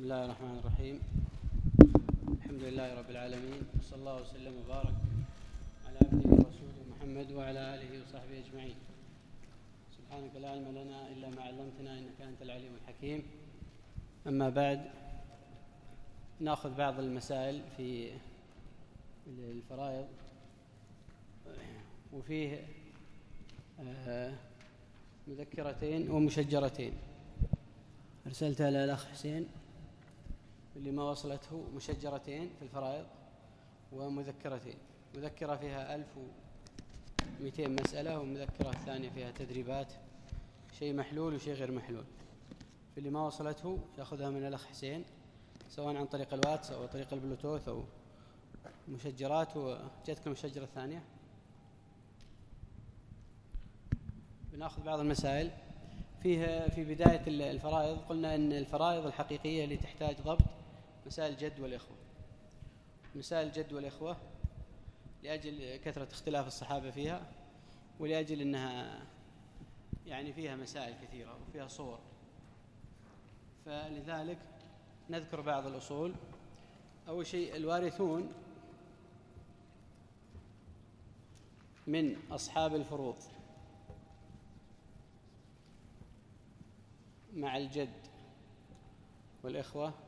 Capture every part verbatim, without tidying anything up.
بسم الله الرحمن الرحيم. الحمد لله رب العالمين، وصلى الله وسلم وبارك على عبده ورسوله محمد وعلى آله وصحبه أجمعين. سبحانك لا علم لنا إلا ما علمتنا إنك أنت العليم الحكيم. أما بعد، نأخذ بعض المسائل في الفرائض، وفيه مذكرتين ومشجرتين. أرسلتها للأخ حسين اللي ما وصلته مشجرتين في الفرائض ومذكرتين، مذكرة فيها ألف ومئتين مسألة، ومذكرة الثانية فيها تدريبات، شيء محلول وشيء غير محلول. في اللي ما وصلته يأخذها من الأخ حسين، سواء عن طريق الواتس أو طريق البلوتوث أو مشجرات. وجدتك المشجرة الثانية. بنأخذ بعض المسائل فيها. في بداية الفرائض قلنا أن الفرائض الحقيقية اللي تحتاج ضبط مسائل الجد والإخوة. مسائل الجد والإخوة لأجل كثرة اختلاف الصحابة فيها، ولأجل أنها يعني فيها مسائل كثيرة وفيها صور، فلذلك نذكر بعض الأصول. أول شيء، الوارثون من أصحاب الفروض مع الجد والإخوة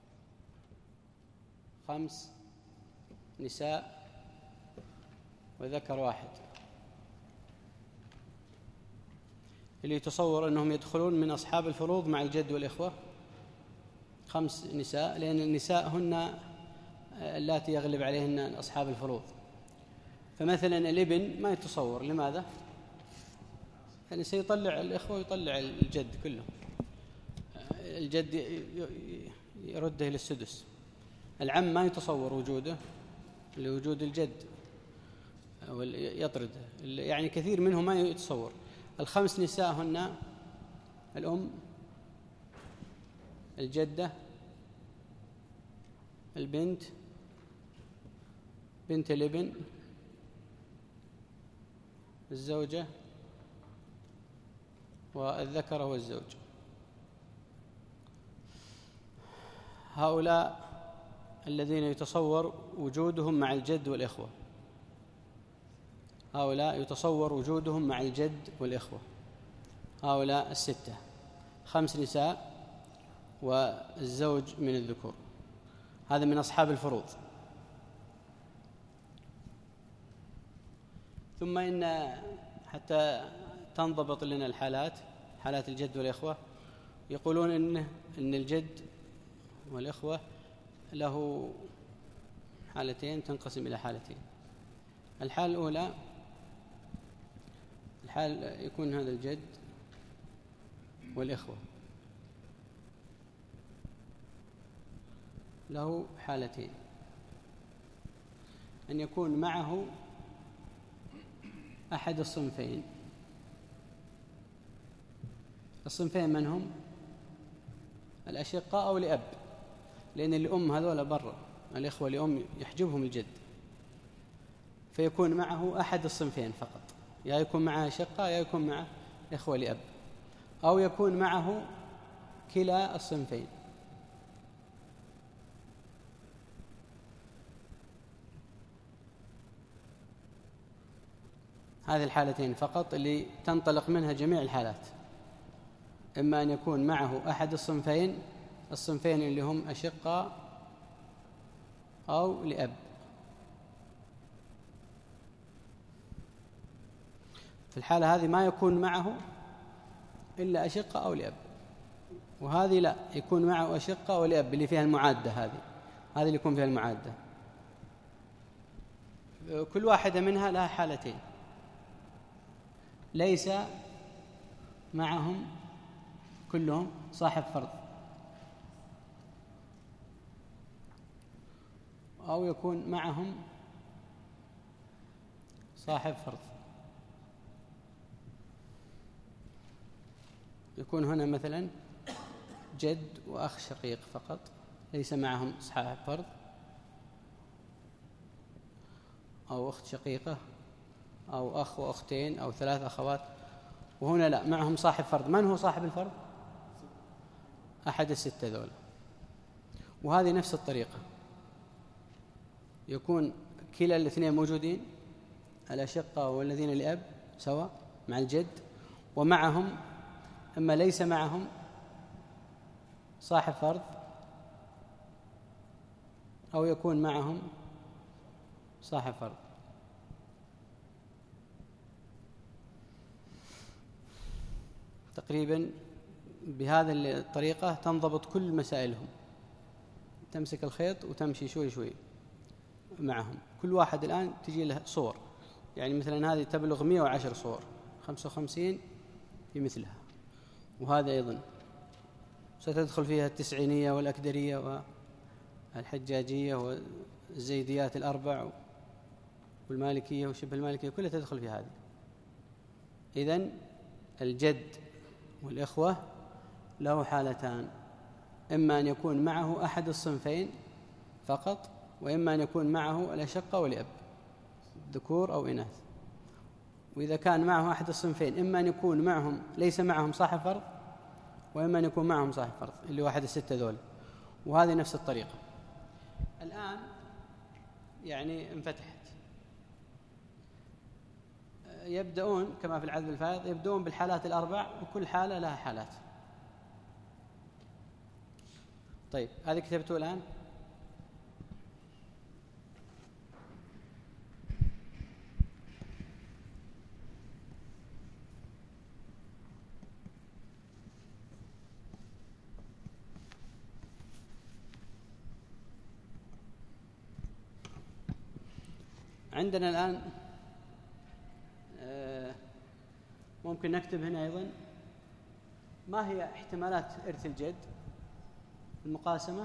خمس نساء وذكر واحد. اللي يتصور أنهم يدخلون من أصحاب الفروض مع الجد والإخوة خمس نساء، لأن النساء هن اللاتي يغلب عليهن أصحاب الفروض. فمثلا الابن ما يتصور. لماذا؟ يعني سيطلع الإخوة ويطلع الجد كله. الجد يرده إلى السدس. العم ما يتصور وجوده لوجود الجد، يطرده. يعني كثير منهم ما يتصور. الخمس نساء هن الأم، الجدة، البنت، بنت الابن، الزوجة، والذكر هو الزوج. هؤلاء الذين يتصور وجودهم مع الجد والإخوة، هؤلاء يتصور وجودهم مع الجد والإخوة، هؤلاء الستة، خمس نساء والزوج من الذكور. هذا من أصحاب الفروض. ثم إن حتى تنضبط لنا الحالات، حالات الجد والإخوة، يقولون إن إن الجد والإخوة له حالتين، تنقسم إلى حالتين. الحالة الأولى، الحال يكون هذا الجد والإخوة له حالتين: أن يكون معه أحد الصنفين. الصنفين من هم؟ الأشقاء أو لأب، لأن الأم هذول برا، الإخوة لأم يحجبهم الجد، فيكون معه أحد الصنفين فقط، يا يكون معه أشقاء يا يكون معه إخوة لأب، أو يكون معه كلا الصنفين. هذه الحالتين فقط اللي تنطلق منها جميع الحالات. إما أن يكون معه أحد الصنفين، الصنفين اللي هم أشقاء أو لأب. في الحالة هذه ما يكون معه إلا أشقاء أو لأب، وهذه لا، يكون معه أشقاء ولأب اللي فيها المعادة. هذه هذه اللي يكون فيها المعادة. كل واحدة منها لها حالتين. ليس معهم كلهم صاحب فرض، أو يكون معهم صاحب فرض. يكون هنا مثلا جد وأخ شقيق فقط، ليس معهم صاحب فرض، أو أخت شقيقة، أو أخ وأختين، أو ثلاث أخوات. وهنا لا، معهم صاحب فرض. من هو صاحب الفرض؟ أحد الستة ذولا. وهذه نفس الطريقة، يكون كلا الاثنين موجودين، الأشقة والذين لأب سواء مع الجد، ومعهم أما ليس معهم صاحب فرض، أو يكون معهم صاحب فرض. تقريبا بهذه الطريقة تنضبط كل مسائلهم، تمسك الخيط وتمشي شوي شوي معهم. كل واحد الآن تجي له صور، يعني مثلا هذه تبلغ مئة وعشر صور، خمسة وخمسين في مثلها، وهذا أيضا ستدخل فيها التسعينية والأكدرية والحجاجية والزيديات الأربع والمالكية وشبه المالكية، كلها تدخل في هذه. إذن الجد والإخوة له حالتان، إما أن يكون معه أحد الصنفين فقط، وإما أن يكون معه الأشقة والأب ذكور أو إناث. وإذا كان معه أحد الصنفين إما أن يكون معهم ليس معهم صاحب فرض، وإما أن يكون معهم صاحب فرض اللي واحد الستة ذول، وهذه نفس الطريقة. الآن يعني انفتحت، يبدأون كما في العدل الفائض، يبدأون بالحالات الأربع، وكل حالة لها حالات. طيب هذه كتبته الآن. عندنا الآن ممكن نكتب هنا أيضا ما هي احتمالات إرث الجد. المقاسمة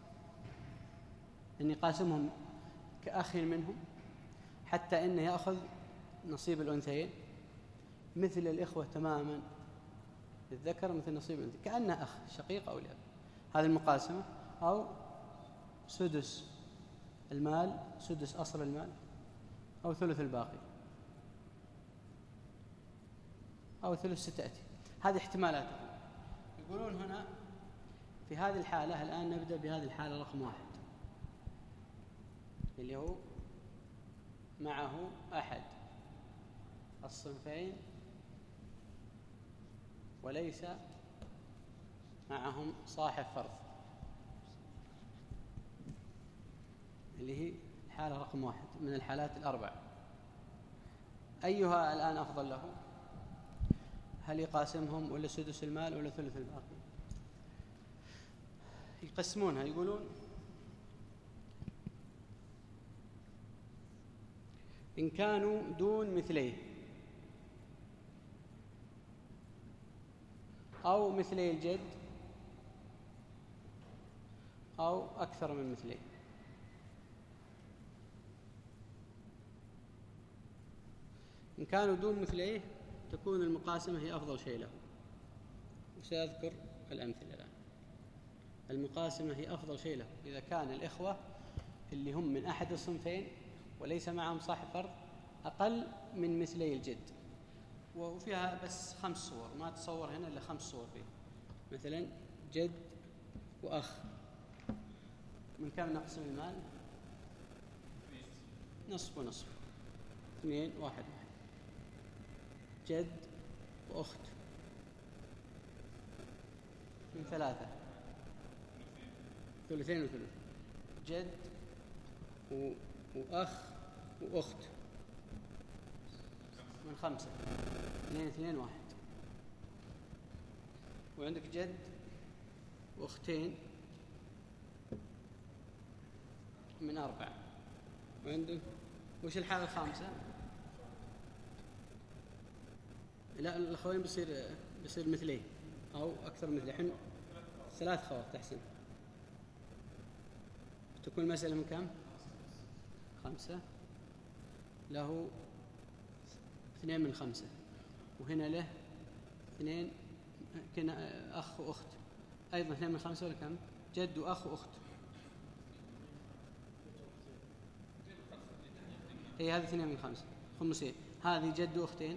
أن يقاسمهم كأخ منهم، حتى أنه يأخذ نصيب الأنثيين مثل الإخوة تماما، الذكر مثل نصيب الأنثى كأنه أخ شقيق أو لأب. هذه المقاسمة. أو سدس المال، سدس أصل المال، أو ثلث الباقي، أو ثلث ستأتي. هذه احتمالات. يقولون هنا في هذه الحالة، الآن نبدأ بهذه الحالة رقم واحد اللي هو معه أحد الصنفين وليس معهم صاحب فرض، اللي هي الحالة رقم واحد من الحالات الأربع. أيها الآن أفضل له؟ هل يقاسمهم ولا سدس المال ولا ثلث الباقي؟ يقسمونها. يقولون إن كانوا دون مثليه أو مثلي الجد أو أكثر من مثليه. إن كانوا دون مثليه تكون المقاسمة هي أفضل شيء له، وسأذكر الأمثلة الآن. المقاسمة هي أفضل شيء له إذا كان الإخوة اللي هم من أحد الصنفين وليس معهم صاحب فرض أقل من مثلي الجد، وفيها بس خمس صور، ما تصور هنا إلا خمس صور فيه. مثلا جد وأخ، من كم نقسم المال؟ نصف ونصف، اثنين واحد واحد. جد وأخت من ثلاثة، ثلثين وثلث. جد و... وأخ وأخت من خمسة، اثنين اثنين واحد. وعندك جد وأختين من أربعة. وعندك وش الحالة الخامسة؟ لا الأخوين بيصير بيصير مثليه أو أكثر مثليه. حن ثلاث خوات تحسن، تكون المسألة من كم؟ خمسة. له اثنين من خمسة، وهنا له اثنين كنا أخ وأخت أيضا اثنين من خمسة، ولا كم؟ جد وأخ وأخت. هي هذه اثنين من خمسة خمسين. هذه جد وأختين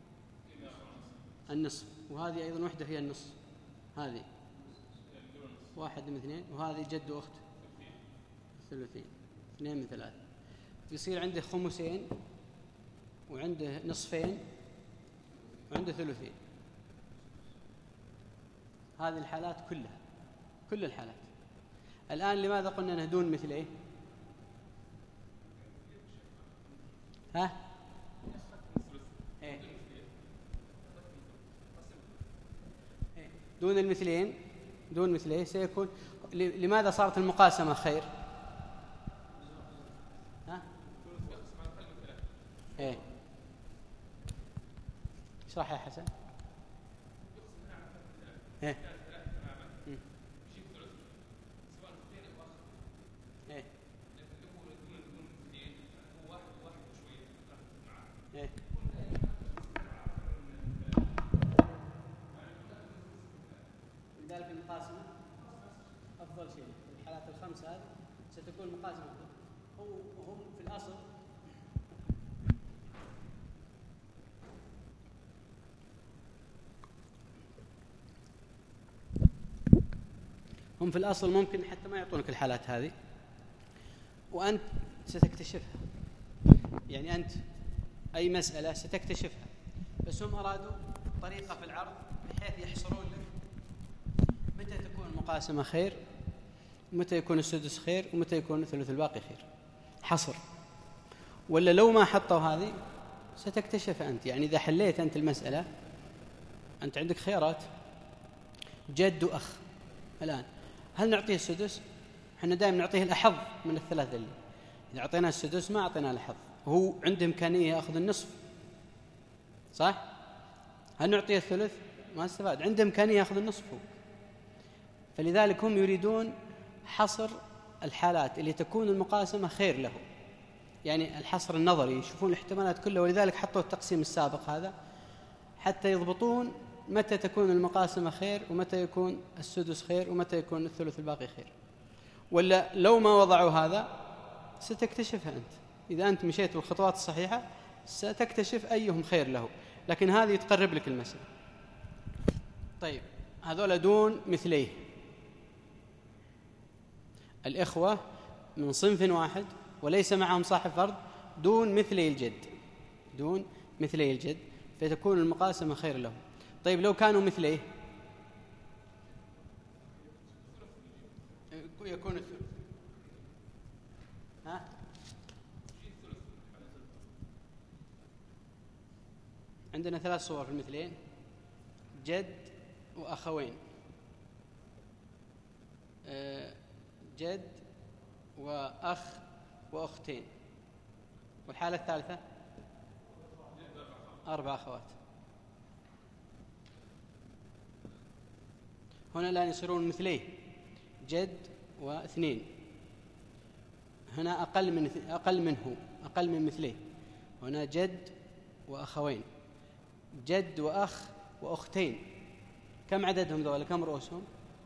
النصف، وهذه أيضا وحدة فيها النصف. هذه واحد من اثنين، وهذه جد وأخت ثلثين، اثنين من ثلاثة. يصير عنده خمسين وعنده نصفين وعنده ثلثين. هذه الحالات كلها، كل الحالات. الآن لماذا قلنا أنه دون مثل إيه؟ ها؟ إيه؟ دون المثلين، دون مثليه سيكون. لماذا صارت المقاسمة خير؟ ها؟ إيه؟ اشرح يا حسن. إيه؟ إيه؟ إيه؟ لذلك المقاسمة أفضل شيء في الحالات الخمسة هذه ستكون مقاسمة أفضل. هم في الأصل هم في الأصل ممكن حتى ما يعطونك الحالات هذه، وأنت ستكتشفها. يعني أنت أي مسألة ستكتشفها، بس هم أرادوا طريقة في العرض بحيث يحصرون لك متى تكون المقاسمة خير، ومتى يكون السدس خير، ومتى يكون الثلث الباقي خير. حصر. ولا لو ما حطوا هذه ستكتشف أنت. يعني إذا حليت أنت المسألة، أنت عندك خيارات جد وأخ. الآن هل نعطيه السدس؟ احنا دائما نعطيه الأحظ من الثلاثة اللي إذا أعطيناه السدس ما أعطيناه الأحظ، هو عنده إمكانية يأخذ النصف، صح؟ هل نعطيه الثلث؟ ما استفاد، عنده إمكانية يأخذ النصف هو. فلذلك هم يريدون حصر الحالات اللي تكون المقاسمة خير له، يعني الحصر النظري، يشوفون الاحتمالات كلها. ولذلك حطوا التقسيم السابق هذا حتى يضبطون متى تكون المقاسمة خير، ومتى يكون السدس خير، ومتى يكون الثلث الباقي خير. ولا لو ما وضعوا هذا ستكتشفها أنت. إذا أنت مشيت بالخطوات الصحيحة ستكتشف أيهم خير له، لكن هذه تقرب لك المسألة. طيب، هذول دون مثليه. الإخوة من صنف واحد وليس معهم صاحب فرض، دون مثلي الجد، دون مثلي الجد، فتكون المقاسمة خير لهم. طيب لو كانوا مثليه يكون الثلث. ها؟ عندنا ثلاث صور في المثلين: جد وأخوين، جد وأخ وأختين، والحالة الثالثة أربع أخوات. هنا الآن يصيرون مثليه جد واثنين. هنا أقل من أقل منه أقل من مثليه. هنا جد وأخوين، جد وأخ وأختين. كم عددهم ذولا؟ كم رؤوسهم؟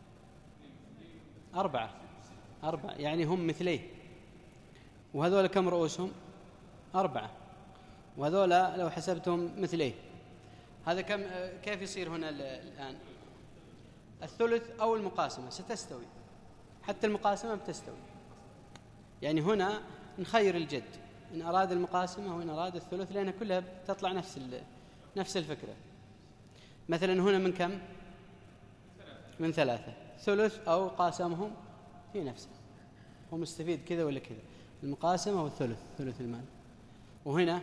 أربعة. أربعة يعني هم مثليه. وهذول كم رؤوسهم؟ أربعة. وهذول لو حسبتهم مثليه، هذا كم؟ كيف يصير هنا الآن؟ الثلث أو المقاسمة ستستوي، حتى المقاسمة بتستوي. يعني هنا نخير الجد إن أراد المقاسمة وإن أراد الثلث، لأنها كلها تطلع نفس نفس الفكرة. مثلا هنا من كم؟ من ثلاثة. ثلث أو قاسمهم في نفسه، هو مستفيد كذا ولا كذا، المقاسمة والثلث، ثلث المال. وهنا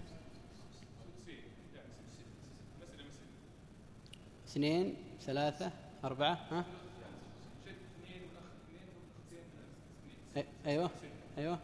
اثنين، ثلاثة، أربعة. ها؟ أيوة أيوة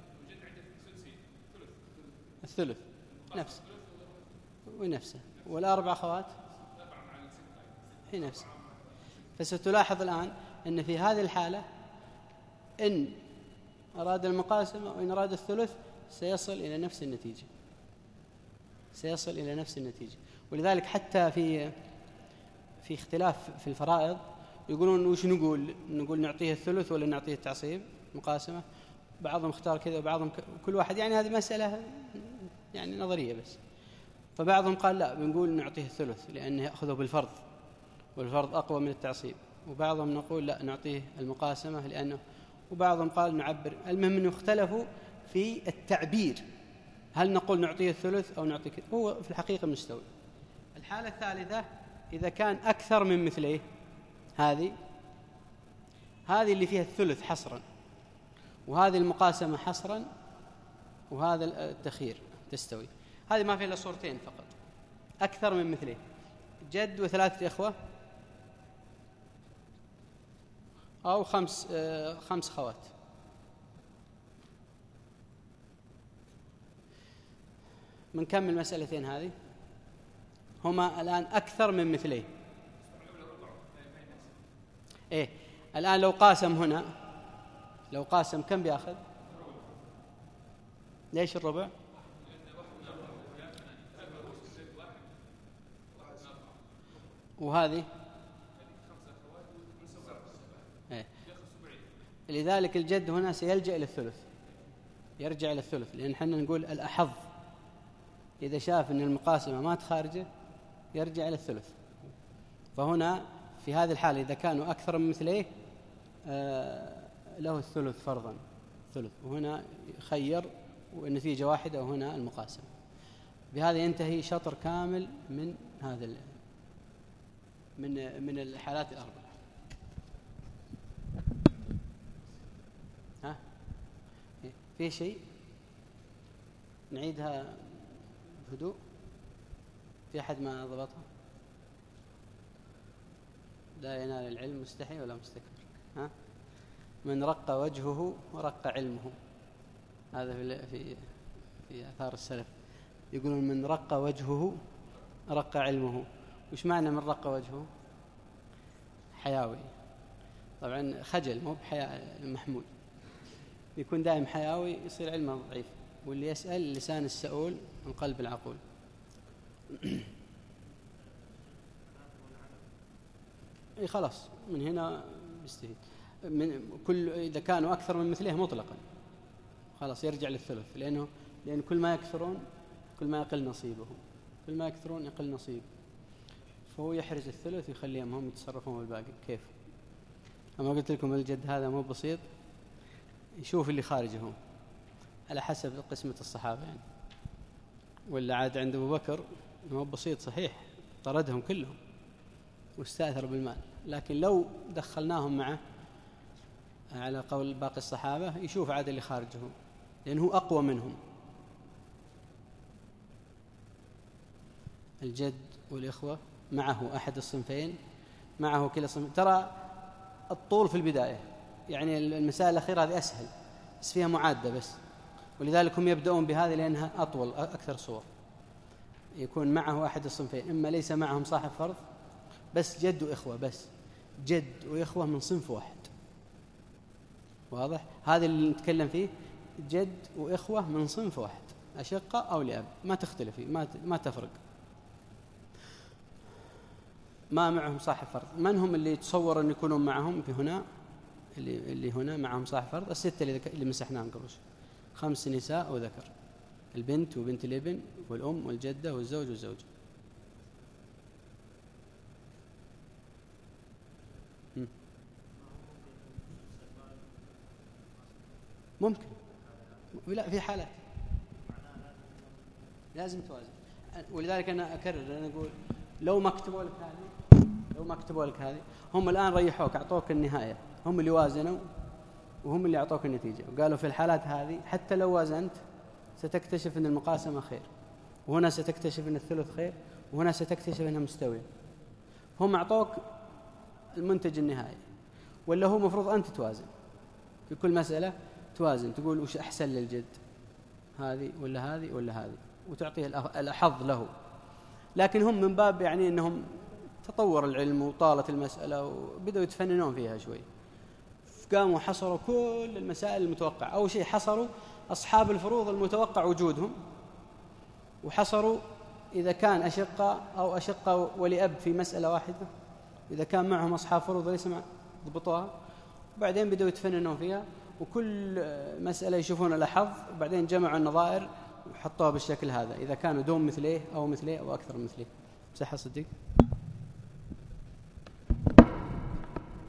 الثلث نفسه ونفسه، والأربع أخوات هي نفسه. فستلاحظ الآن أن في هذه الحالة إن أراد المقاسمة وإن أراد الثلث سيصل إلى نفس النتيجة، سيصل إلى نفس النتيجة. ولذلك حتى في في اختلاف في الفرائض يقولون وش نقول؟ نقول نعطيه الثلث ولا نعطيه التعصيب مقاسمة؟ بعضهم اختار كذا وبعضهم ك... كل واحد، يعني هذه مسألة يعني نظرية بس. فبعضهم قال لا، بنقول نعطيه الثلث لأنه يأخذه بالفرض، والفرض أقوى من التعصيب. وبعضهم نقول لا نعطيه المقاسمة لأنه، وبعضهم قال نعبر. المهم أنه اختلفوا في التعبير، هل نقول نعطيه الثلث أو نعطيه كذا. هو في الحقيقة مستوي. الحالة الثالثة إذا كان أكثر من مثليه، هذه هذه اللي فيها الثلث حصرا، وهذه المقاسمة حصرا، وهذا التخيير تستوي. هذه ما فيها إلا صورتين فقط، أكثر من مثليه، جد وثلاثة إخوة أو خمس آه خمس خوات. من كم المسألتين هذه؟ هما الآن أكثر من مثليه. إيه الآن لو قاسم هنا، لو قاسم كم بياخذ؟ ليش الربع؟ وهذه إيه. لذلك الجد هنا سيلجأ إلى الثلث، يرجع إلى الثلث، لأن حنا نقول الأحظ إذا شاف أن المقاسمة ما تخارجه يرجع إلى الثلث. فهنا في هذه الحالة إذا كانوا أكثر من مثليه آه له الثلث فرضا، ثلث، وهنا خير والنتيجة واحدة، وهنا المقاسمة. بهذا ينتهي شطر كامل من هذا من من الحالات الأربعة. ها في شيء نعيدها بهدوء؟ في أحد ما ضبطها؟ لا ينال العلم مستحي ولا مستكبر. ها من رق وجهه ورق علمه، هذا في في في آثار السلف يقولون من رق وجهه رق علمه. وش معنى من رق وجهه؟ حياوي طبعا، خجل مو بحياء محمود، يكون دائم حياوي يصير علمه ضعيف. واللي يسأل لسان السؤول من قلب العقول. اي خلاص من هنا يستفيد من كل، إذا كانوا أكثر من مثله مطلقا خلاص يرجع للثلث، لأنه لأن كل ما يكثرون كل ما يقل نصيبه، كل ما يكثرون يقل نصيب، فهو يحرز الثلث ويخليهم هم يتصرفون بالباقي كيف. أما قلت لكم الجد هذا مو بسيط، يشوف اللي خارجه على حسب قسمة الصحابة يعني. ولا عاد عند أبو بكر مو بسيط صحيح، طردهم كلهم واستأثر بالمال، لكن لو دخلناهم معه على قول باقي الصحابة يشوف عاد اللي خارجه، لأنه أقوى منهم. الجد والإخوة معه أحد الصنفين، معه كلا صنف. ترى الطول في البداية يعني المسائل الأخيرة هذه أسهل بس فيها معادة بس، ولذلك هم يبدأون بهذه لأنها أطول أكثر صور. يكون معه أحد الصنفين، إما ليس معهم صاحب فرض بس جد وإخوة، بس جد وإخوة من صنف واحد، واضح؟ هذا اللي نتكلم فيه، جد وإخوة من صنف واحد، أشقة أو لأب، ما تختلف، ما ما تفرق. ما معهم صاحب فرض. من هم اللي يتصور أن يكونون معهم في هنا؟ اللي اللي هنا معهم صاحب فرض الستة اللي اللي مسحناهم قبل، خمس نساء وذكر، البنت وبنت الابن والأم والجدة والزوج والزوجة. ممكن، لا في حالات لازم توازن. ولذلك أنا أكرر، أنا أقول لو ما كتبوا لك هذه، لو ما كتبوا لك هذه، هم الآن ريحوك أعطوك النهاية، هم اللي وازنوا وهم اللي أعطوك النتيجة، وقالوا في الحالات هذه حتى لو وازنت ستكتشف أن المقاسمة خير، وهنا ستكتشف أن الثلث خير، وهنا ستكتشف أنها مستوية. هم أعطوك المنتج النهائي، ولا هو مفروض أنت توازن في كل مسألة، توازن تقول وش أحسن للجد، هذه ولا هذه ولا هذه، وتعطيه الأحظ له. لكن هم من باب يعني أنهم تطور العلم وطالت المسألة وبدأوا يتفننون فيها شوي، قاموا حصروا كل المسائل المتوقعة. أول شيء حصروا أصحاب الفروض المتوقع وجودهم، وحصروا إذا كان أشقة أو أشقة ولأب في مسألة واحدة، إذا كان معهم أصحاب فروض ليس مع ضبطوها. وبعدين بدأوا يتفننون فيها، وكل مسألة يشوفون الأحظ، وبعدين جمعوا النظائر وحطوها بالشكل هذا، إذا كانوا دون مثليه أو مثليه أو أكثر من مثليه. صح صديق؟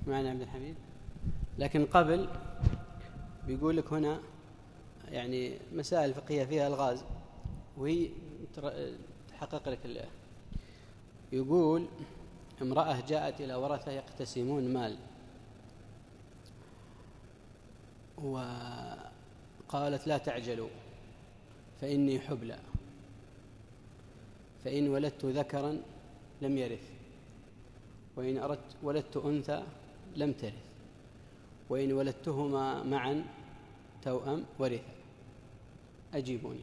معنا عبد الحميد. لكن قبل بيقول لك هنا يعني مسائل فقهية فيها الغاز، وهي تحقق لك الله. يقول امرأة جاءت إلى ورثة يقتسمون مال، وقالت لا تعجلوا فإني حبلى، فإن ولدت ذكرا لم يرث، وإن أردت ولدت أنثى لم ترث، وإن ولدتهما معا توأم ورث، أجيبوني.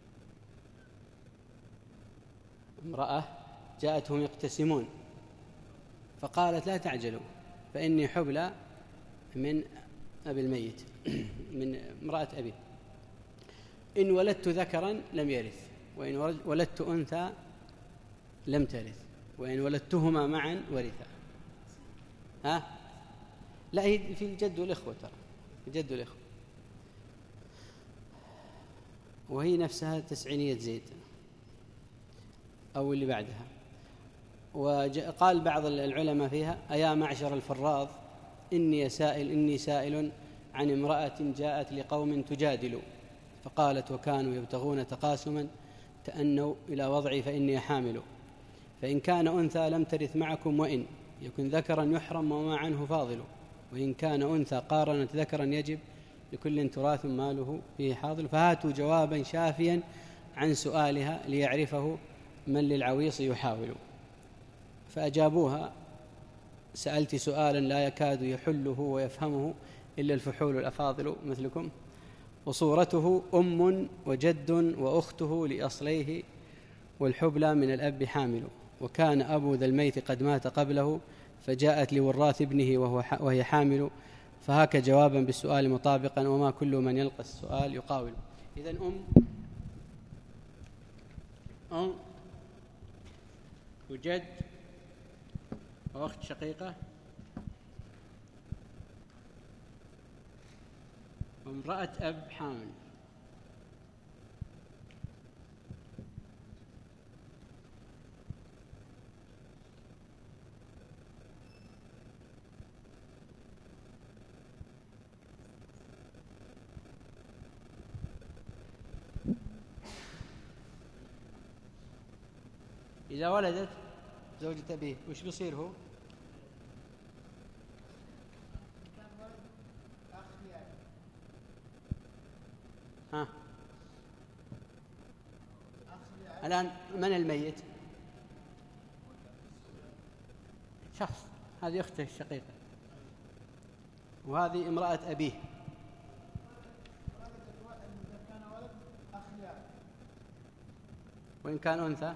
امرأة جاءتهم يقتسمون فقالت لا تعجلوا فإني حبلى من أبي الميت من امرأة أبي، إن ولدت ذكرا لم يرث، وإن ولدت أنثى لم ترث، وإن ولدتهما معا ورثا. ها؟ لا، هي في الجد والإخوة، ترى الجد والإخوة، وهي نفسها تسعينية زيد أو اللي بعدها. وقال بعض العلماء فيها: أيا معشر الفراض إني سائل إني سائل عن امرأة جاءت لقوم تجادل، فقالت وكانوا يبتغون تقاسما تأنوا إلى وضعي فإني حامل، فإن كان أنثى لم ترث معكم، وإن يكن ذكرا يحرم وما عنه فاضل، وإن كان أنثى قارنت ذكرا يجب لكل تراث ماله فيه حاضل، فهاتوا جوابا شافيا عن سؤالها ليعرفه من للعويص يحاول. فأجابوها: سألت سؤالا لا يكاد يحله ويفهمه إلا الفحول الأفاضل مثلكم، وصورته أم وجد وأخته لأصليه، والحبلى من الأب حامل، وكان أبو ذا الميت قد مات قبله، فجاءت لوراث ابنه وهو وهي حامل، فهاك جوابا بالسؤال مطابقا، وما كل من يلقى السؤال يقاول. إذن أم أم وجد وأخت شقيقة وامرأة أب حامل. إذا ولدت زوجة أبيه وش بيصير هو؟ ها الآن من الميت؟ شخص، هذه أخته الشقيقة وهذه امرأة أبيه. وإن كان أنثى،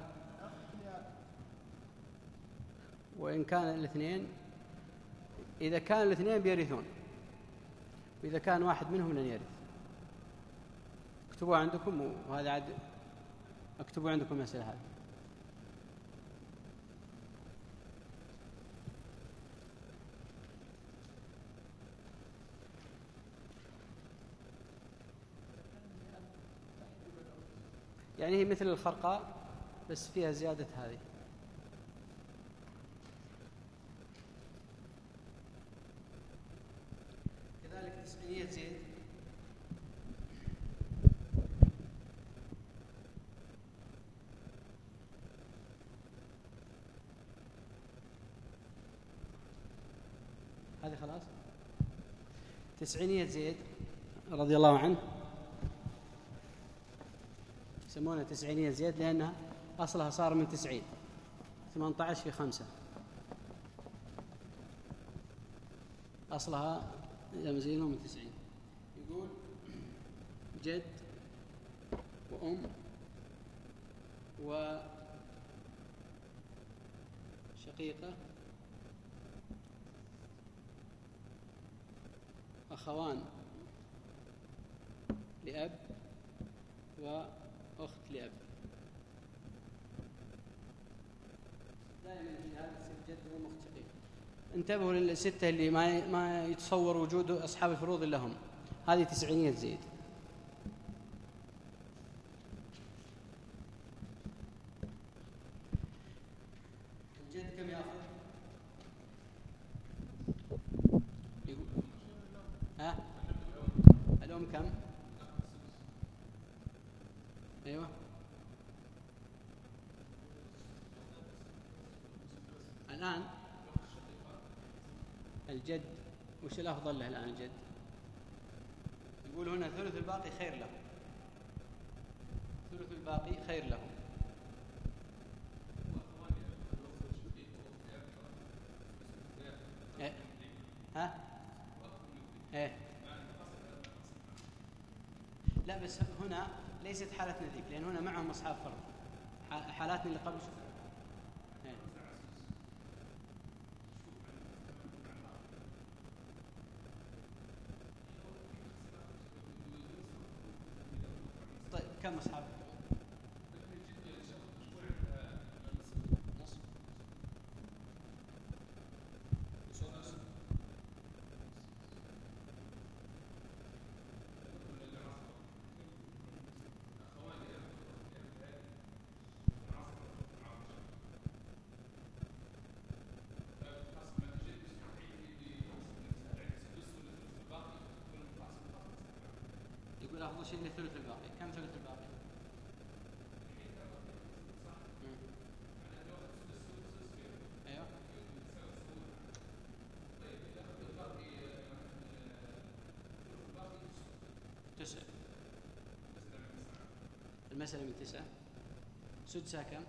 وإن كان الاثنين، إذا كان الاثنين بيرثون، وإذا كان واحد منهم لن يرث. اكتبوا عندكم، وهذا عد اكتبوا عندكم المسألة هذه. يعني هي مثل الخرقاء بس فيها زيادة هذه. كذلك تسعينية زيد هذه خلاص. تسعينية زيد رضي الله عنه يسمونها تسعينية زيد لأنها أصلها صار من تسعين، ثمانية عشر في خمسة، أصلها يمزينه من تسعين. يقول جد وأم وشقيقة أخوان لأب وأخت لأب. دائما في هذا الجد وأخت شقيقة. انتبهوا للستة اللي ما ما يتصور وجود أصحاب الفروض إلا هم. هذه تسعينية زيد. الجد كم يأخذ؟ الأم كم؟ أيوة الآن الجد وش الأفضل له الآن الجد؟ يقول هنا ثلث الباقي خير له، ثلث الباقي خير له. إيه؟ ها؟ إيه؟ لا بس هنا ليست حالة نذيف، لأن هنا معهم أصحاب فرض. حالاتنا اللي قبل شوف. إيه؟ طيب كم أصحاب؟ يقول أفضل شيء لثلث الباقي. كم ثلث الباقي؟ أيوة تسع. المسألة من تسعة. سدسها كم؟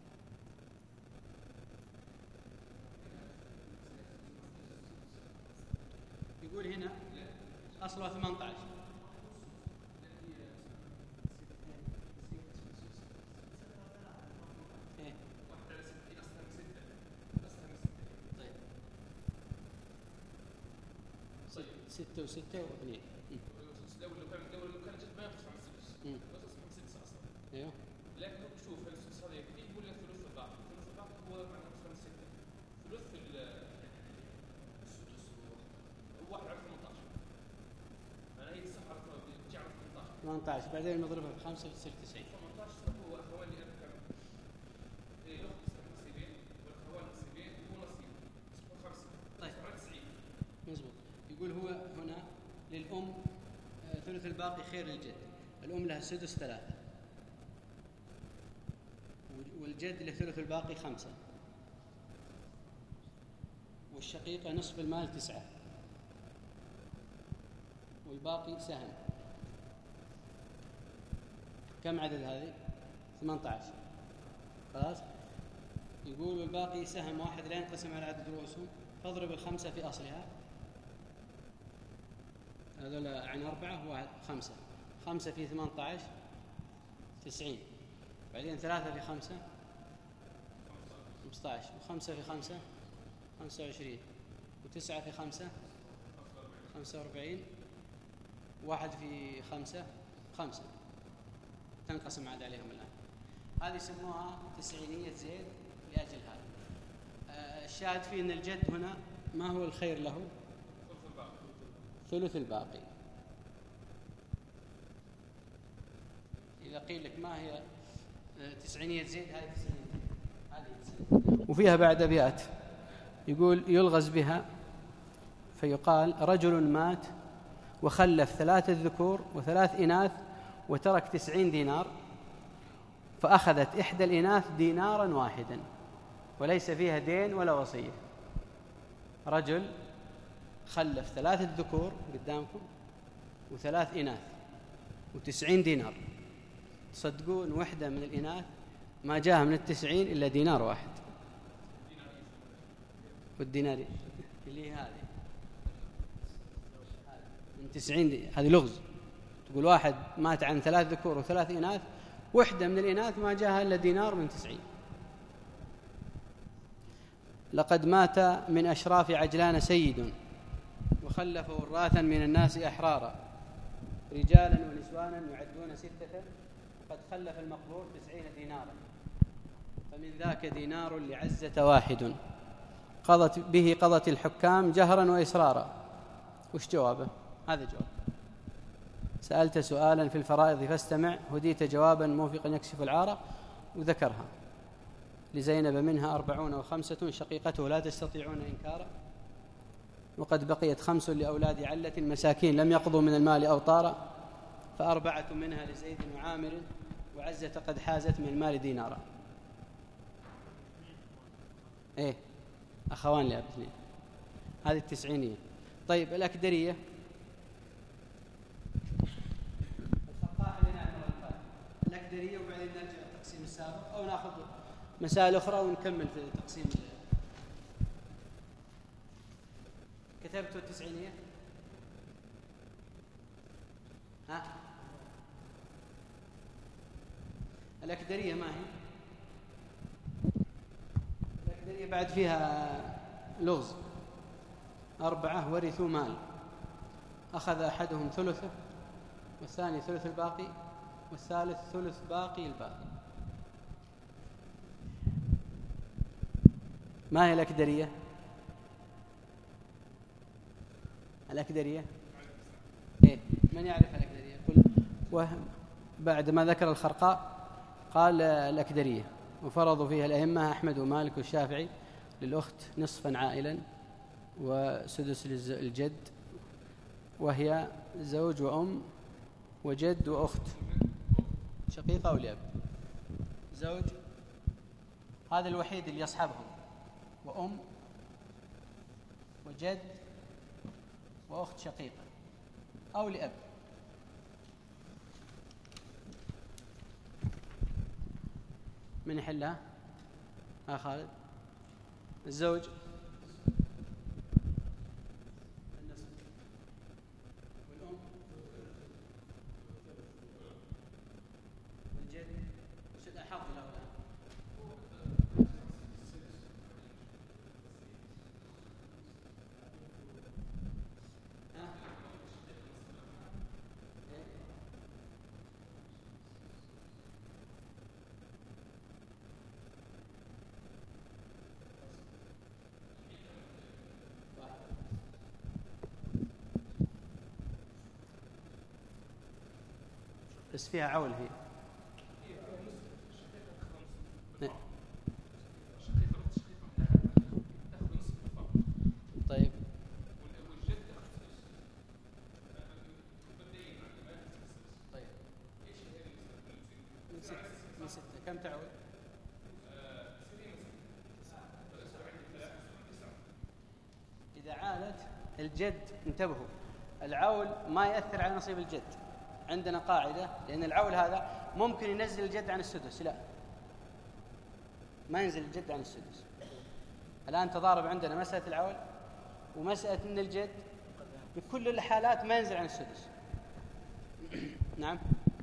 يقول هنا أصلها ثمانية عشر. ستة وستة واثنين. لو كان لو كان جد ما يقص عن السدس، بس اسمه سدس أصلا. أيوه. لكن شوف السدس هذا يكفي ولا ثلث الباقي؟ ثلث الباقي هو معناه أكثر من ستة. ثلث السدس هو واحد على ثمانية عشر. أنا هي تسعة على تجي على ثمانية عشر. ثمانية عشر بعدين نضربها بخمسة بتصير تسعين. ثمانية عشر هو أخواني أنا كم؟ إيه الأخت نصيبين والأخوان نصيبين وهو نصيب. اسمه خمسة. طيب. على تسعين. مزبوط. يقول هو هنا للأم ثلث الباقي خير للجد. الأم لها السدس ثلاثة، والجد لثلث الباقي خمسة، والشقيقة نصف المال تسعة، والباقي سهم. كم عدد هذه؟ ثمانية عشر. خلاص. يقول والباقي سهم واحد لا ينقسم على عدد رؤوسهم، فاضرب الخمسة في أصلها. هذول عن أربعة واحد خمسة. خمسة في ثمانية عشر تسعين. بعدين ثلاثة في خمسة خمسة عشر، وخمسة في خمسة خمسة وعشرين، وتسعة في خمسة خمسة وأربعين، واحد في خمسة خمسة. تنقسم عاد عليهم الآن. هذه يسموها تسعينية زيد لأجل هذا. آه الشاهد فيه أن الجد هنا ما هو الخير له؟ ثلث الباقي. إذا قيل لك ما هي تسعينية زيد، هذه تسعينية هذه تسعينية. وفيها بعد أبيات يقول يلغز بها فيقال رجل مات وخلف ثلاثة ذكور وثلاث إناث وترك تسعين دينار، فأخذت إحدى الإناث دينارا واحدا وليس فيها دين ولا وصية. رجل خلف ثلاثة ذكور قدامكم وثلاث إناث وتسعين دينار. تصدقون وحدة من الإناث ما جاءها من التسعين إلا دينار واحد، والدينار اللي هذه من تسعين، هذه لغز. تقول واحد مات عن ثلاث ذكور وثلاث إناث، وحدة من الإناث ما جاءها إلا دينار من تسعين. لقد مات من أشراف عجلان سيد وخلف وراثا من الناس أحرارا، رجالا ونسوانا يعدون ستة، وقد خلف المقبور تسعين دينارا، فمن ذاك دينار لعزة واحد، قضت به قضت الحكام جهرا وإسرارا. وش جوابه؟ هذا جواب. سألت سؤالا في الفرائض فاستمع، هديت جوابا موفقا يكشف العارة. وذكرها لزينب منها أربعون وخمسة، شقيقته لا تستطيعون إنكارا. وقد بقيت خمس لأولاد علة مساكين لم يقضوا من المال أوطارا، فأربعة منها لزيد وعامر، وعزة قد حازت من المال دينارا. إيه أخوان لأب اثنين، هذه التسعينية. طيب الأكدرية الأكدرية، وبعدين نرجع للتقسيم السابق أو نأخذ مسائل أخرى ونكمل في تقسيم. كتبت التسعينية؟ ها؟ الأكدرية ما هي؟ الأكدرية بعد فيها لغز. أربعة ورثوا مال، أخذ أحدهم ثلثه، والثاني ثلث الباقي، والثالث ثلث باقي الباقي. ما هي الأكدرية؟ الأكدرية إيه؟ من يعرف الأكدرية؟ كل وهم بعد ما ذكر الخرقاء قال الأكدرية، وفرضوا فيها الأئمة أحمد ومالك والشافعي للأخت نصفا عائلا وسدس للجد، وهي زوج وأم وجد وأخت شقيقة أو لأب. زوج هذا الوحيد اللي يصحبهم، وأم وجد وأخت شقيقة أو لأب. من يحلها؟ ها خالد. الزوج النصف، والأم والجد وش الأحظ له الآن؟ بس فيها عول هي. طيب طيب من ستة من ستة كم تعول؟ إذا عالت الجد، انتبهوا، العول ما يأثر على نصيب الجد. عندنا قاعدة، لأن العول هذا ممكن ينزل الجد عن السدس، لا ما ينزل الجد عن السدس. الآن تضارب عندنا مسألة العول ومسألة أن الجد بكل الحالات ما ينزل عن السدس. نعم.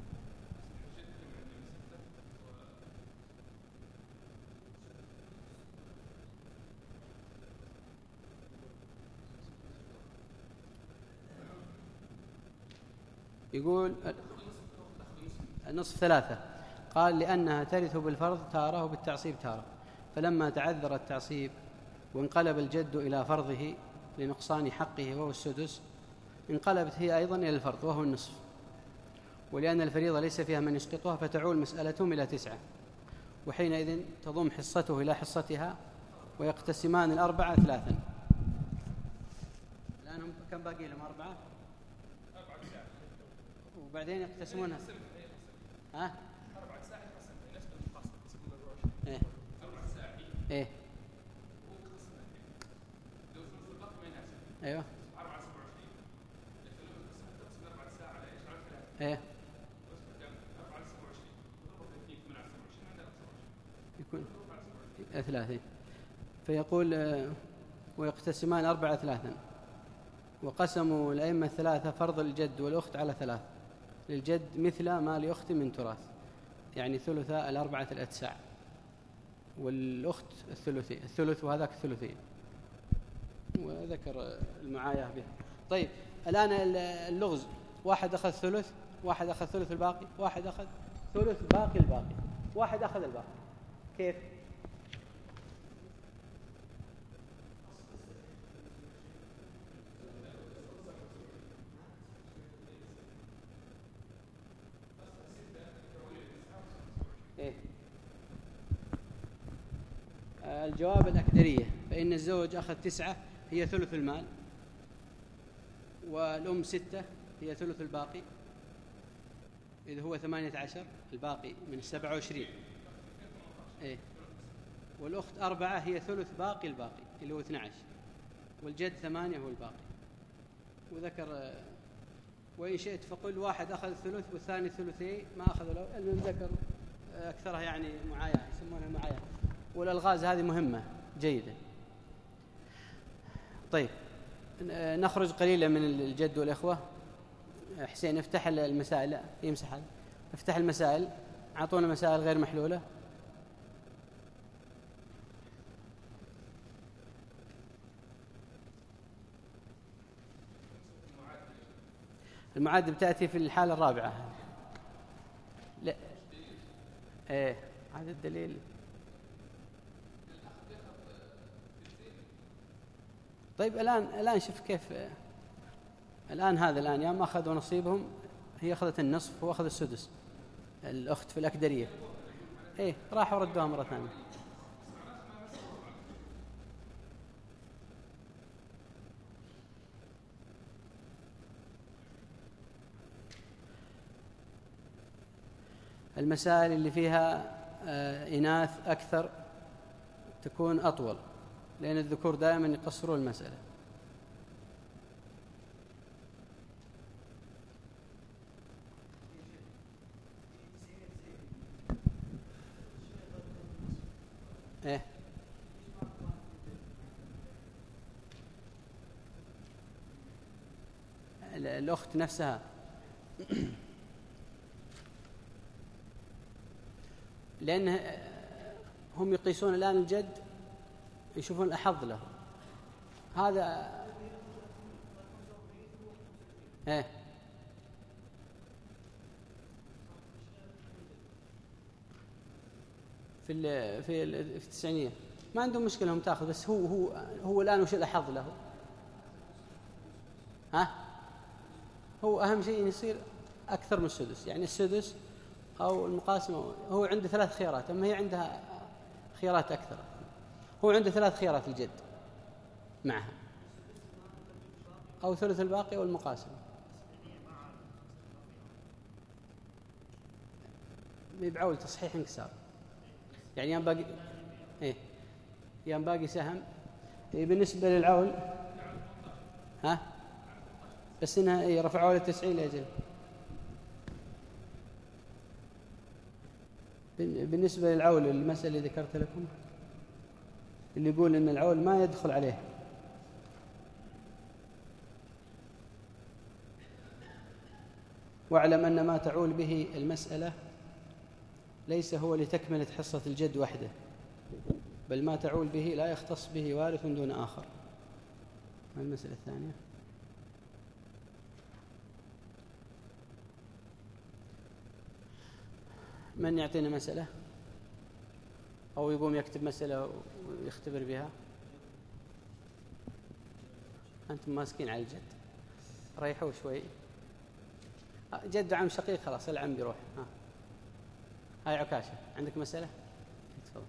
يقول النصف ثلاثة، قال لأنها ترث بالفرض تارة وبالتعصيب تارة، فلما تعذر التعصيب وانقلب الجد إلى فرضه لنقصان حقه وهو السدس، انقلبت هي أيضا إلى الفرض وهو النصف، ولأن الفريضة ليس فيها من يسقطها فتعول مسألتهم إلى تسعة، وحينئذ تضم حصته إلى حصتها ويقتسمان الأربعة ثلاثا. الآن هم كم باقي لهم؟ أربعة، وبعدين يقتسمونها. ها؟ أربعة ساعة قسم نفس القسم يسمونه الروش. إيه. أربعة ساعة. إيه. وقسم لو ثلث الباقي ما يناسب. أيوه. أربعة سبعة وعشرين. لكن لو قسمت تقسم أربعة ساعة على إيش؟ على ثلاثة. إيه. أربعة سبعة وعشرين. ضرب اثنين من سبعة وعشرين عندنا سبعة وعشرين. يكون ثلاثة. فيقول ويقتسمان أربعة ثلاثا، وقسموا الأئمة الثلاثة فرض الجد والأخت على ثلاث، للجد مثل ما لأخت من تراث، يعني ثلثاء الأربعة الأتساع، والأخت الثلثي الثلث وهذاك الثلثين، وذكر المعايا به. طيب الآن اللغز، واحد أخذ ثلث، واحد أخذ ثلث الباقي، واحد أخذ ثلث باقي الباقي، واحد أخذ الباقي، كيف؟ إيه؟ الجواب الأكدرية، فإن الزوج أخذ تسعة هي ثلث المال، والأم ستة هي ثلث الباقي، إذا هو ثمانية عشر الباقي من السبعة وعشرين. إيه. والأخت أربعة هي ثلث باقي الباقي اللي هو اثنى عشر، والجد ثمانية هو الباقي. وذكر وإن شئت فقل واحد أخذ الثلث والثاني ثلثي ما أخذ له، لأنه ذكر أكثرها يعني معايا، يسمونها المعايا. والألغاز هذه مهمة جيدة. طيب نخرج قليلا من الجد والإخوة. حسين افتح المسائل، لا يمسح هذا، افتح المسائل، أعطونا مسائل غير محلولة. المعاد بتأتي في الحالة الرابعة. لا ايه هذا الدليل. طيب الآن الآن شوف كيف الآن هذا الآن يا ما أخذوا نصيبهم، هي أخذت النصف وأخذ السدس الأخت في الأكدرية. إيه راحوا ردوها مرة ثانية. المسائل اللي فيها إناث أكثر تكون أطول، لأن الذكور دائما يقصرون المسألة. إيه الأخت نفسها لأن هم يقيسون الآن الجد يشوفون الأحظ له هذا. إيه في ال في ال في التسعينية ما عندهم مشكلة هم تأخذ، بس هو هو هو الآن وش الأحظ له؟ ها هو أهم شيء يصير أكثر من السدس، يعني السدس أو المقاسمة. هو عنده ثلاث خيارات، أما هي عندها خيارات أكثر. هو عنده ثلاث خيارات الجد معها، أو ثلث الباقي أو المقاسمة. بعول تصحيح انكسار، يعني يام باقي إيه يام باقي سهم. إيه بالنسبة للعول ها بس إنها إيه رفعوا للتسعين لأجل. بالنسبة للعول المسألة اللي ذكرت لكم اللي يقول إن العول ما يدخل عليه، واعلم أن ما تعول به المسألة ليس هو لتكملة حصة الجد وحده، بل ما تعول به لا يختص به وارث دون آخر. ما المسألة الثانية؟ من يعطينا مسألة أو يقوم يكتب مسألة ويختبر بها؟ أنتم ماسكين على الجد، ريحوا شوي. جد عم شقيق خلاص العم بيروح. ها هاي عكاشة، عندك مسألة؟ تفضل.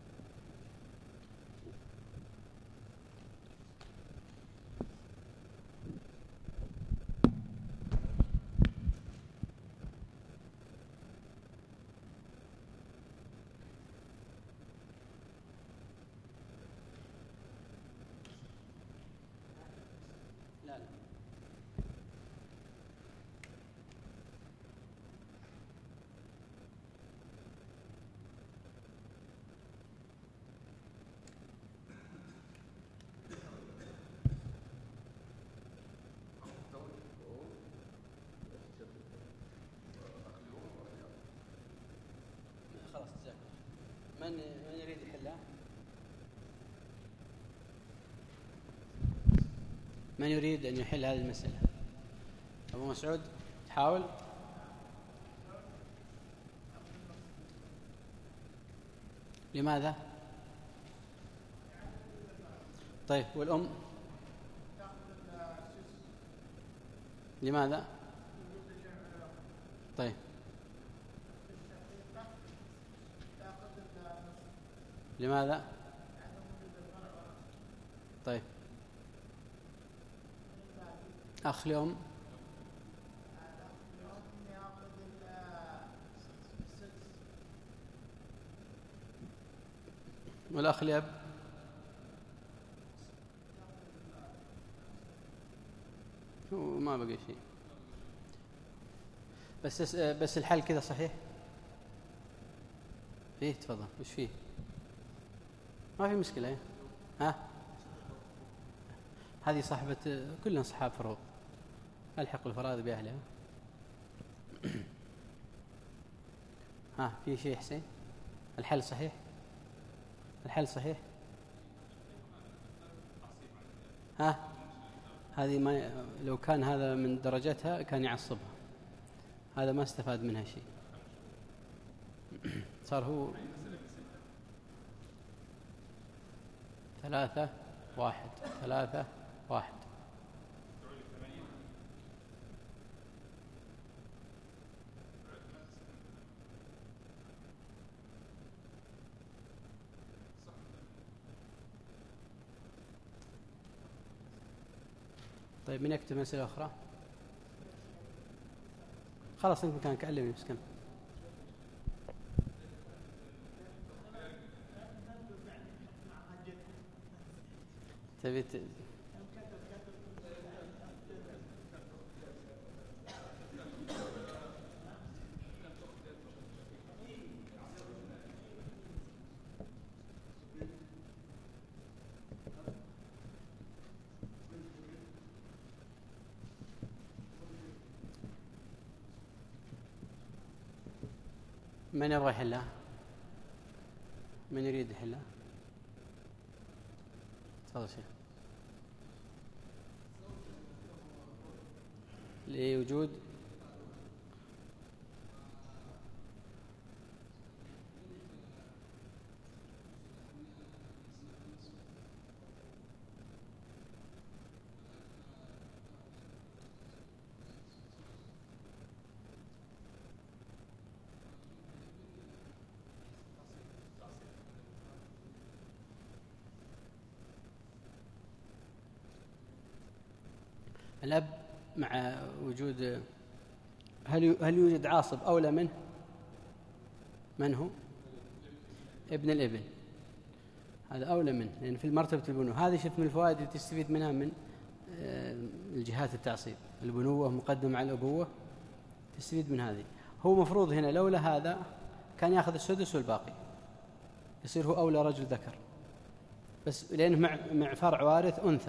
لا لا خلاص جزاك. من من يريد يحلها؟ من يريد أن يحل هذه المسألة؟ أبو مسعود تحاول. لماذا؟ طيب والأم لماذا؟ طيب لماذا؟ طيب أخ اليوم والأخ الأب وما بقي شيء. بس بس الحل كذا صحيح؟ إيه تفضل. وش فيه؟ ما في مشكلة. إيه؟ ها هذه صاحبة، كلنا أصحاب فروض، ألحق الفرائض بأهلها. ها في شيء حسين؟ الحل صحيح؟ الحل صحيح؟ ها هذه ما لو كان هذا من درجتها كان يعصبها، هذا ما استفاد منها شيء. صار هو ثلاثة واحد ثلاثة واحد. طيب من يكتب مسألة أخرى؟ خلاص انت مكانك علمني بس كم. تبي ت... من يبغى يحلها؟ من يريد يحلها؟ تفضل شيخ. لوجود الأب مع وجود، هل هل يوجد عاصب أولى منه؟ من هو؟ ابن الابن، هذا أولى منه، لأن في مرتبة البنوة. هذه شوف من الفوائد اللي تستفيد منها من الجهات التعصيب، البنوة مقدم على الأبوة، تستفيد من هذه. هو مفروض هنا لولا هذا كان يأخذ السدس والباقي، يصير هو أولى رجل ذكر، بس لأنه مع مع فرع وارث أنثى.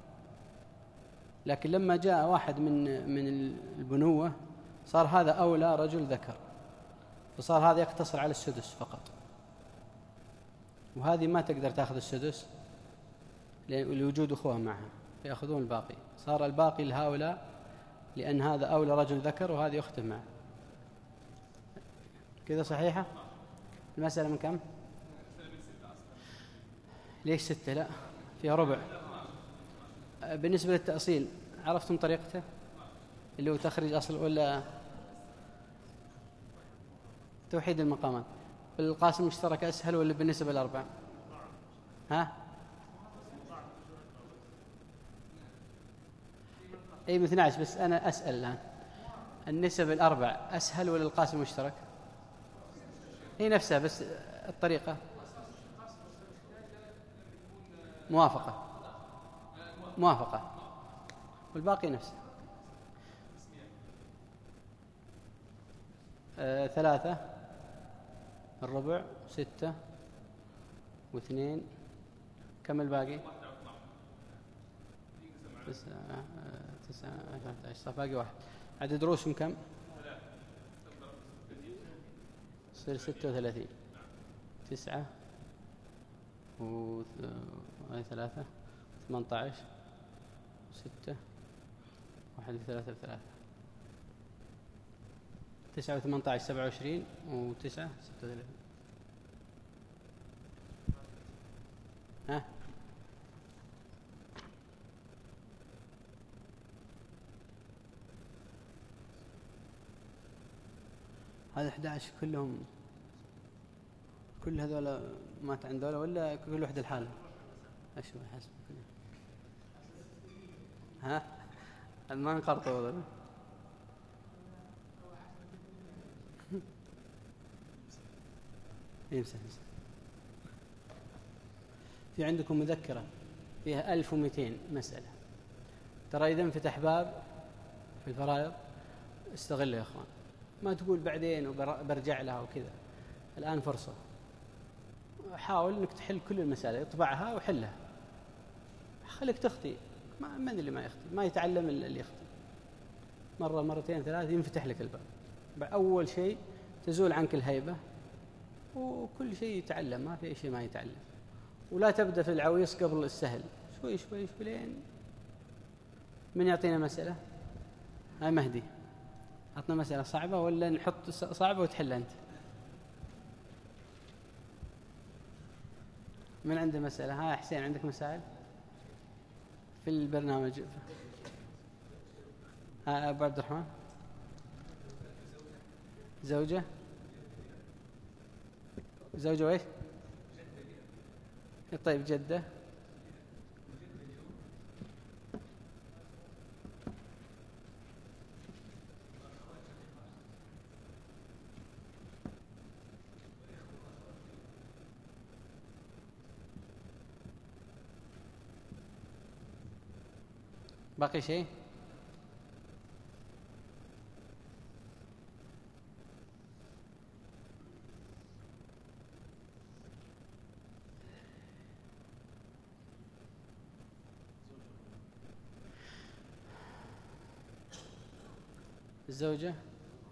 لكن لما جاء واحد من من البنوة صار هذا أولى رجل ذكر، فصار هذا يقتصر على السدس فقط، وهذه ما تقدر تأخذ السدس لوجود أخوة معها، يأخذون الباقي. صار الباقي لهؤلاء لأن هذا أولى رجل ذكر وهذه أخته معه. كذا صحيحة؟ المسألة من كم؟ ليش ستة؟ لا فيها ربع. بالنسبة للتأصيل عرفتم طريقته اللي هو تخرج أصل ولا توحيد المقامات؟ القاسم المشترك أسهل ولا بالنسبة للأربع؟ ها؟ أي من اثني عشر، بس أنا أسأل الآن النسب الأربع أسهل ولا القاسم المشترك؟ هي نفسها بس الطريقة موافقة موافقة والباقي نفسه. آه ثلاثة الربع ستة واثنين، كم الباقي؟ تسعة تسعة عشر، باقي واحد. عدد رؤوسهم كم؟ يصير ستة وثلاثين. تسعة وثلاثة ثمانية عشر، ستة، واحد بثلاثة بثلاثة، تسعة وثمانية عشر، سبعة وعشرين، وتسعة ستة وثلاثين. ها؟ هذا أحد عشر كلهم، كل هذولا مات عند ذولا ولا كل واحد الحالة؟ أشوف حسب. ها ما انقرطوا. يمسح يمسح. في عندكم مذكرة فيها ألف ومئتين مسألة. ترى إذا انفتح باب في الفرائض استغله يا أخوان، ما تقول بعدين وبرجع لها وكذا. الآن فرصة، حاول أنك تحل كل المسائل، اطبعها وحلها. خليك تخطي، ما من اللي ما يخطي؟ ما يتعلم اللي يخطي. مرة مرتين ثلاث ينفتح لك الباب. أول شيء تزول عنك الهيبة، وكل شيء يتعلم، ما في شيء ما يتعلم. ولا تبدأ في العويص قبل السهل، شوي شوي شوي لين. من يعطينا مسألة؟ هاي مهدي، عطنا مسألة صعبة ولا نحط صعبة وتحل أنت؟ من عنده مسألة؟ ها حسين عندك مسائل في البرنامج؟ ها أبو عبد الرحمن؟ زوجة زوجة وإيش؟ طيب جدة. باقي شيء؟ الزوجة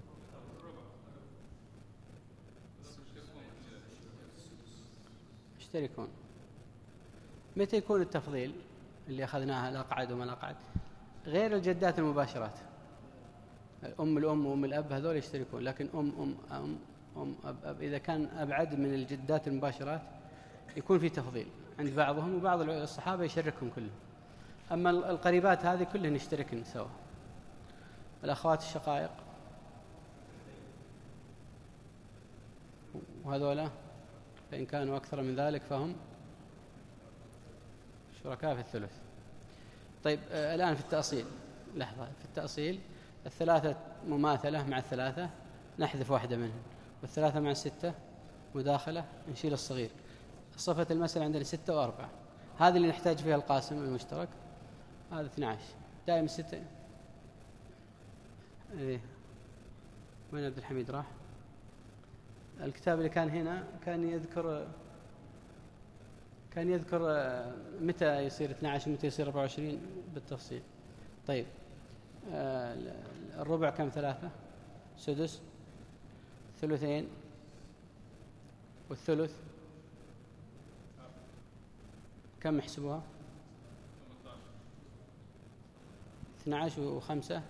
يشتركون. متى يكون التفضيل اللي أخذناها الأقعد وما الأقعد؟ غير الجدات المباشرات، أم الأم وأم الأب هذول يشتركون، لكن أم أم أم أم أب أب إذا كان أبعد من الجدات المباشرات يكون في تفضيل عند بعضهم، وبعض الصحابة يشركهم كلهم. أما القريبات هذه كلهن يشتركن سوا. الأخوات الشقائق وهذولا فإن كانوا أكثر من ذلك فهم شركاء في الثلث. طيب آه الآن في التأصيل، لحظة، في التأصيل الثلاثة مماثلة مع الثلاثة نحذف واحدة منهم، والثلاثة مع الستة مداخلة نشيل الصغير. صفة المسألة عندنا ستة وأربعة، هذه اللي نحتاج فيها القاسم المشترك، هذا اثنى عشر دائما ستة. إيه. وين عبد الحميد راح؟ الكتاب اللي كان هنا كان يذكر كان يذكر متى يصير اثنى عشر ومتى يصير أربعة وعشرين بالتفصيل. طيب الربع كم؟ ثلاثة، سدس، ثلثين، والثلث كم يحسبوها؟ اثنى عشر وخمسة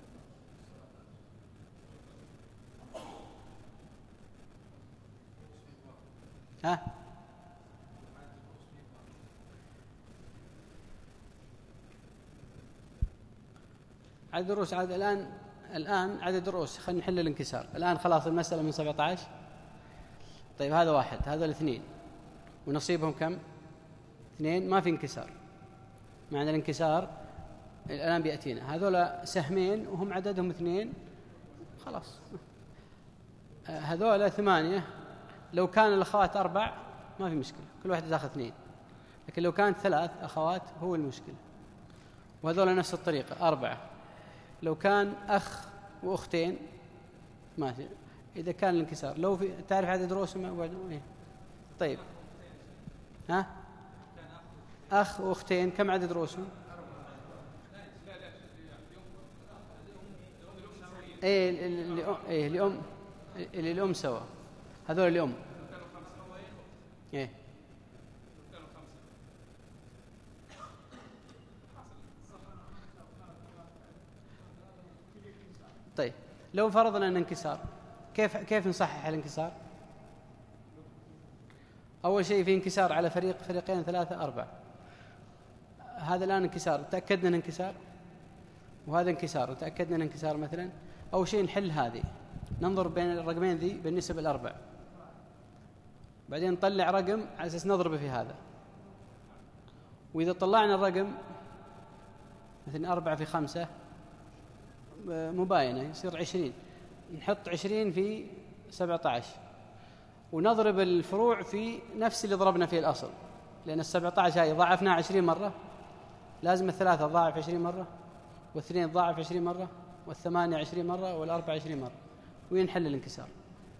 ها؟ عدد الرؤوس عدد الآن الآن عدد الرؤوس. خلينا نحل الانكسار الآن. خلاص المسألة من سبعة عشر. طيب هذا واحد، هذا الاثنين، ونصيبهم كم؟ اثنين. ما في انكسار، معنى الانكسار الآن بيأتينا هذولا سهمين وهم عددهم اثنين، خلاص. هذولا ثمانية، لو كان الأخوات أربع ما في مشكلة، كل واحدة تأخذ اثنين، لكن لو كانت ثلاث أخوات هو المشكلة. وهذولا نفس الطريقة أربعة، لو كان أخ وأختين ماشي. إذا كان الانكسار لو في، تعرف عدد رؤوسهم؟ إيه؟ طيب ها؟ أخ وأختين كم عدد رؤوسهم؟ إيه اللي إيه اللي أم اللي الأم سوا، هذول الأم. إيه طيب لو فرضنا أن انكسار، كيف كيف نصحح الانكسار؟ أول شيء في انكسار على فريق، فريقين، ثلاثة، أربعة. هذا الآن انكسار، تأكدنا أن انكسار، وهذا انكسار وتأكدنا أن انكسار. مثلا أول شيء نحل هذه، ننظر بين الرقمين ذي بالنسب الأربع، بعدين نطلع رقم على أساس نضربه في هذا. وإذا طلعنا الرقم مثلا أربعة في خمسة مباينة يصير عشرين، نحط عشرين في سبعة عشر ونضرب الفروع في نفس اللي ضربنا فيه الأصل، لأن السبعة عشر هاي ضاعفناها عشرين مرة، لازم الثلاثة ضاعف عشرين مرة، والاثنين ضاعف عشرين مرة، والثمانية عشرين مرة، والأربعة عشرين مرة، وينحل الانكسار.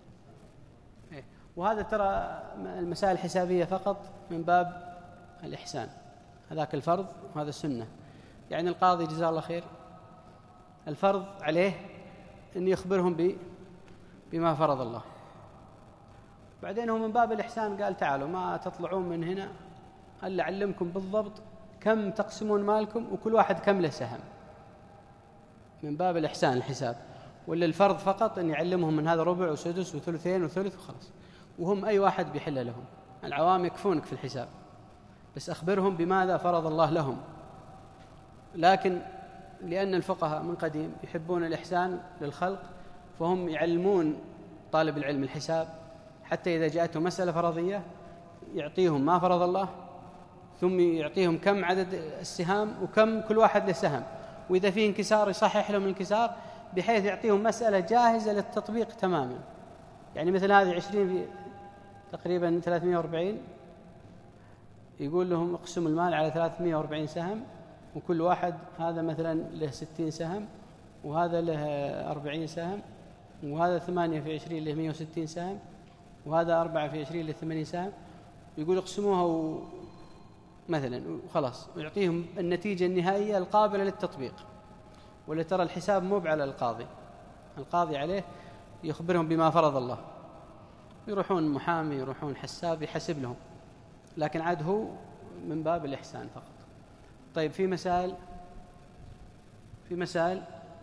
وهذا ترى المسائل الحسابية فقط من باب الإحسان، هذاك الفرض وهذا السنة. يعني القاضي جزاه الله خير الفرض عليه أن يخبرهم بما فرض الله، بعدين هو من باب الإحسان قال تعالوا ما تطلعون من هنا ألا أعلمكم بالضبط كم تقسمون مالكم وكل واحد كم له سهم، من باب الإحسان الحساب. ولا الفرض فقط أن يعلمهم من هذا ربع وسدس وثلثين وثلث وخلاص، وهم أي واحد بيحل لهم. العوام يكفونك في الحساب، بس أخبرهم بماذا فرض الله لهم. لكن لأن الفقهاء من قديم يحبون الإحسان للخلق، فهم يعلمون طالب العلم الحساب، حتى إذا جاءته مسألة فرضية يعطيهم ما فرض الله، ثم يعطيهم كم عدد السهام وكم كل واحد له سهم، وإذا فيه انكسار يصحح لهم الانكسار، بحيث يعطيهم مسألة جاهزة للتطبيق تماما. يعني مثل هذه عشرين في تقريبا ثلاثمائة وأربعين، يقول لهم اقسموا المال على ثلاثمائة وأربعين سهم، وكل واحد هذا مثلا له ستين سهم، وهذا له أربعين سهم، وهذا ثمانية في عشرين له مئة وستين سهم، وهذا أربعة في عشرين له ثمانين سهم. يقول اقسموها و... مثلا وخلاص، ويعطيهم النتيجة النهائية القابلة للتطبيق. ولا ترى الحساب مو على القاضي، القاضي عليه يخبرهم بما فرض الله، يروحون محامي يروحون حساب يحسب لهم، لكن عاد هو من باب الإحسان فقط. طيب في مسائل في مسائل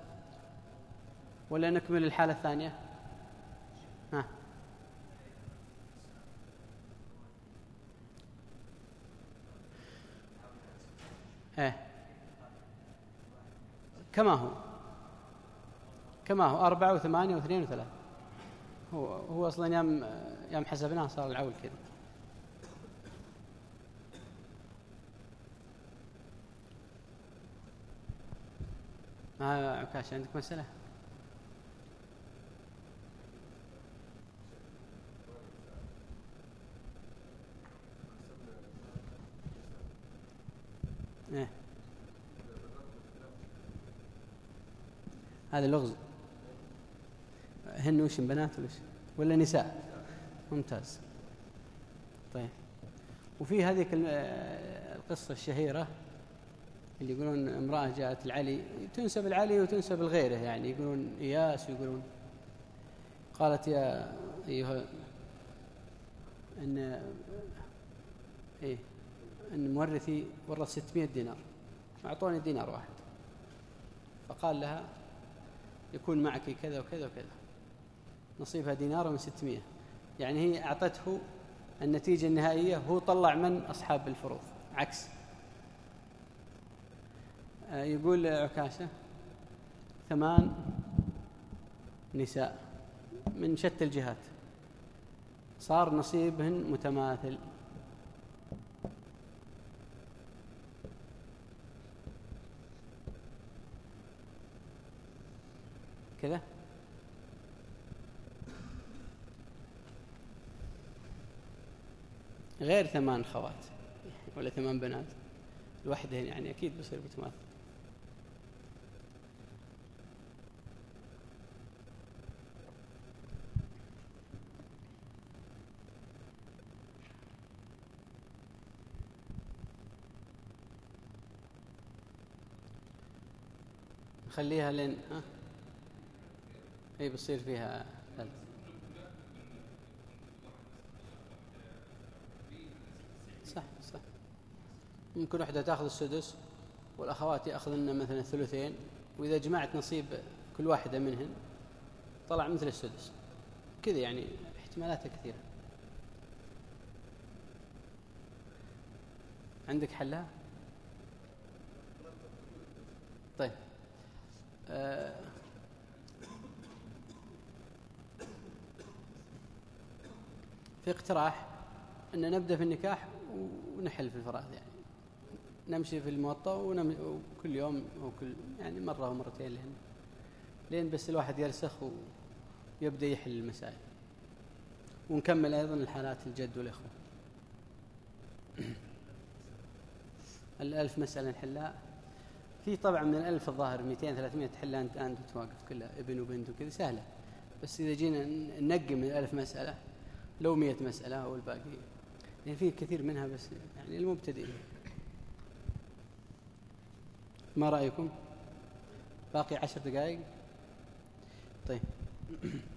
ولا نكمل الحالة الثانية؟ ها ايه كما هو كما هو أربعة وثمانية واثنين وثلاثة، هو هو أصلا يوم يوم حسبناه صار العول كذا. ما عكاش عندك مسألة؟ إيه هذا اللغز. هن وش بنات ولا ولا نساء؟ ممتاز. طيب، وفي هذه القصة الشهيرة اللي يقولون امرأة جاءت العلي، تنسب العلي وتنسب الغيره، يعني يقولون إياس ويقولون، قالت يا أيها إن إيه أن مورثي ورث ستمائة دينار، أعطوني دينار واحد، فقال لها يكون معك كذا وكذا وكذا، نصيبها دينار من ستمائة. يعني هي أعطته النتيجة النهائية، هو طلع من أصحاب الفروض عكس. يقول عكاشة ثمان نساء من شتى الجهات، صار نصيبهن متماثل. كذا غير ثمان خوات ولا ثمان بنات، الوحدين يعني أكيد بصير متماثل. خليها لين ها اي بصير فيها ثلث. صح صح، ممكن واحدة تأخذ السدس والأخوات يأخذن مثلا الثلثين، وإذا جمعت نصيب كل واحدة منهن طلع مثل السدس كذا، يعني احتمالاتها كثيرة. عندك حلها؟ طيب آه في اقتراح أن نبدأ في النكاح ونحل في الفرائض، يعني نمشي في الموطأ وكل يوم أو كل يعني مرة ومرتين لهن، لين بس الواحد يرسخ ويبدأ يحل المسائل، ونكمل أيضا الحالات الجد والإخوة. الألف مسألة نحلها في طبعا من الألف الظاهر مئتين ثلاثمائة تحلها أنت أنت وتواقف كلها ابن وبنت وكذا سهلة، بس إذا جينا ننقي من الألف مسألة لو مئة مسألة أو الباقي يعني فيه كثير منها، بس يعني المبتدئين. ما رأيكم؟ باقي عشر دقائق. طيب